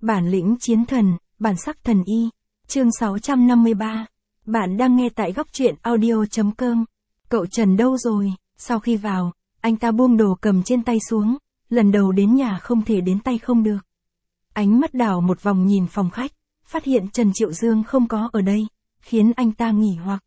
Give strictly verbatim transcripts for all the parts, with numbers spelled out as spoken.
Bản lĩnh chiến thần, bản sắc thần y. Chương sáu trăm năm mươi ba. Bạn đang nghe tại góc truyện audio chấm com. Cậu Trần đâu rồi? Sau khi vào, anh ta buông đồ cầm trên tay xuống, lần đầu đến nhà không thể đến tay không được. Ánh mắt đảo một vòng nhìn phòng khách, phát hiện Trần Triệu Dương không có ở đây, khiến anh ta nghỉ hoặc.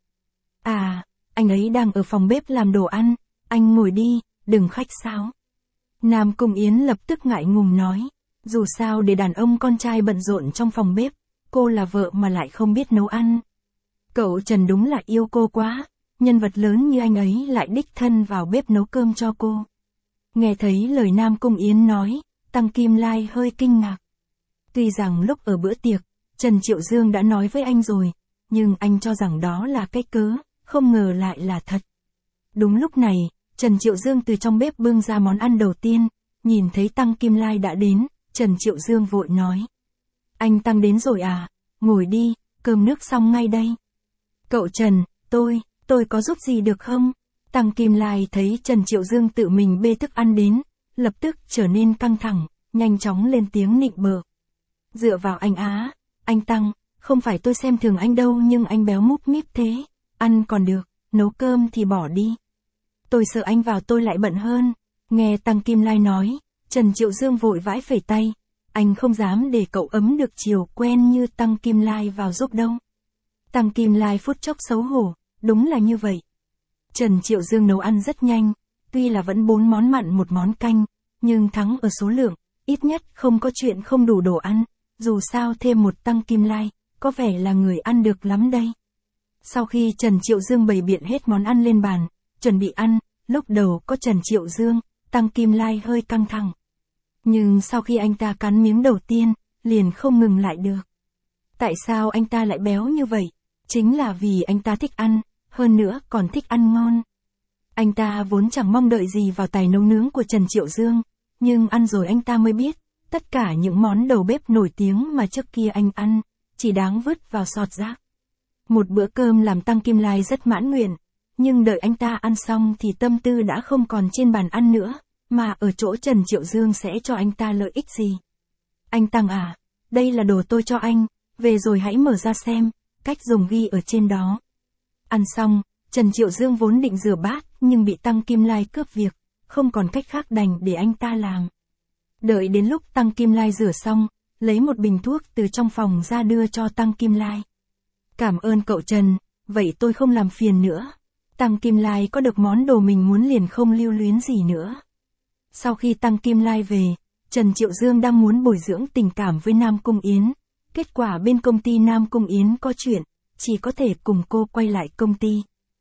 À, anh ấy đang ở phòng bếp làm đồ ăn, anh ngồi đi, đừng khách sáo. Nam Cung Yến lập tức ngại ngùng nói, dù sao để đàn ông con trai bận rộn trong phòng bếp, cô là vợ mà lại không biết nấu ăn. Cậu Trần đúng là yêu cô quá, nhân vật lớn như anh ấy lại đích thân vào bếp nấu cơm cho cô. Nghe thấy lời Nam Cung Yến nói, Tăng Kim Lai hơi kinh ngạc. Tuy rằng lúc ở bữa tiệc, Trần Triệu Dương đã nói với anh rồi, nhưng anh cho rằng đó là cái cớ, không ngờ lại là thật. Đúng lúc này, Trần Triệu Dương từ trong bếp bưng ra món ăn đầu tiên, nhìn thấy Tăng Kim Lai đã đến, Trần Triệu Dương vội nói. Anh Tăng đến rồi à, ngồi đi, cơm nước xong ngay đây. Cậu Trần, tôi, tôi có giúp gì được không? Tăng Kim Lai thấy Trần Triệu Dương tự mình bê thức ăn đến, lập tức trở nên căng thẳng, nhanh chóng lên tiếng nịnh bợ. Dựa vào anh á, anh Tăng, không phải tôi xem thường anh đâu nhưng anh béo múp míp thế, ăn còn được, nấu cơm thì bỏ đi. Tôi sợ anh vào tôi lại bận hơn. Nghe Tăng Kim Lai nói, Trần Triệu Dương vội vãi phẩy tay, anh không dám để cậu ấm được chiều quen như Tăng Kim Lai vào giúp đâu. Tăng Kim Lai phút chốc xấu hổ, đúng là như vậy. Trần Triệu Dương nấu ăn rất nhanh, tuy là vẫn bốn món mặn một món canh, nhưng thắng ở số lượng, ít nhất không có chuyện không đủ đồ ăn, dù sao thêm một Tăng Kim Lai, có vẻ là người ăn được lắm đây. Sau khi Trần Triệu Dương bày biện hết món ăn lên bàn, chuẩn bị ăn, lúc đầu có Trần Triệu Dương, Tăng Kim Lai hơi căng thẳng. Nhưng sau khi anh ta cắn miếng đầu tiên, liền không ngừng lại được. Tại sao anh ta lại béo như vậy? Chính là vì anh ta thích ăn, hơn nữa còn thích ăn ngon. Anh ta vốn chẳng mong đợi gì vào tài nấu nướng của Trần Triệu Dương, nhưng ăn rồi anh ta mới biết, tất cả những món đầu bếp nổi tiếng mà trước kia anh ăn, chỉ đáng vứt vào sọt rác. Một bữa cơm làm Tăng Kim Lai rất mãn nguyện, nhưng đợi anh ta ăn xong thì tâm tư đã không còn trên bàn ăn nữa, mà ở chỗ Trần Triệu Dương sẽ cho anh ta lợi ích gì. Anh Tăng à, đây là đồ tôi cho anh, về rồi hãy mở ra xem, cách dùng ghi ở trên đó. Ăn xong, Trần Triệu Dương vốn định rửa bát nhưng bị Tăng Kim Lai cướp việc, không còn cách khác đành để anh ta làm. Đợi đến lúc Tăng Kim Lai rửa xong, lấy một bình thuốc từ trong phòng ra đưa cho Tăng Kim Lai. Cảm ơn cậu Trần, vậy tôi không làm phiền nữa. Tăng Kim Lai có được món đồ mình muốn liền không lưu luyến gì nữa. Sau khi Tăng Kim Lai về, Trần Triệu Dương đang muốn bồi dưỡng tình cảm với Nam Cung Yến. Kết quả bên công ty Nam Cung Yến có chuyện, chỉ có thể cùng cô quay lại công ty.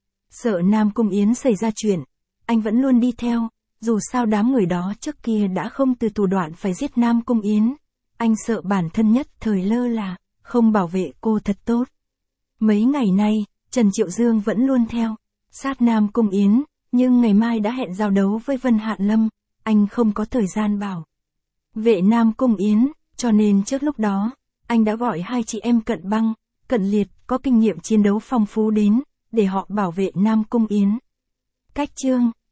Sợ Nam Cung Yến xảy ra chuyện, anh vẫn luôn đi theo, dù sao đám người đó trước kia đã không từ thủ đoạn phải giết Nam Cung Yến. Anh sợ bản thân nhất thời lơ là, không bảo vệ cô thật tốt. Mấy ngày nay, Trần Triệu Dương vẫn luôn theo, sát Nam Cung Yến, nhưng ngày mai đã hẹn giao đấu với Vân Hạn Lâm, anh không có thời gian bảo vệ Nam Cung Yến, cho nên trước lúc đó, anh đã gọi hai chị em Cận Băng, Cận Liệt có kinh nghiệm chiến đấu phong phú đến, để họ bảo vệ Nam Cung Yến. Cách chương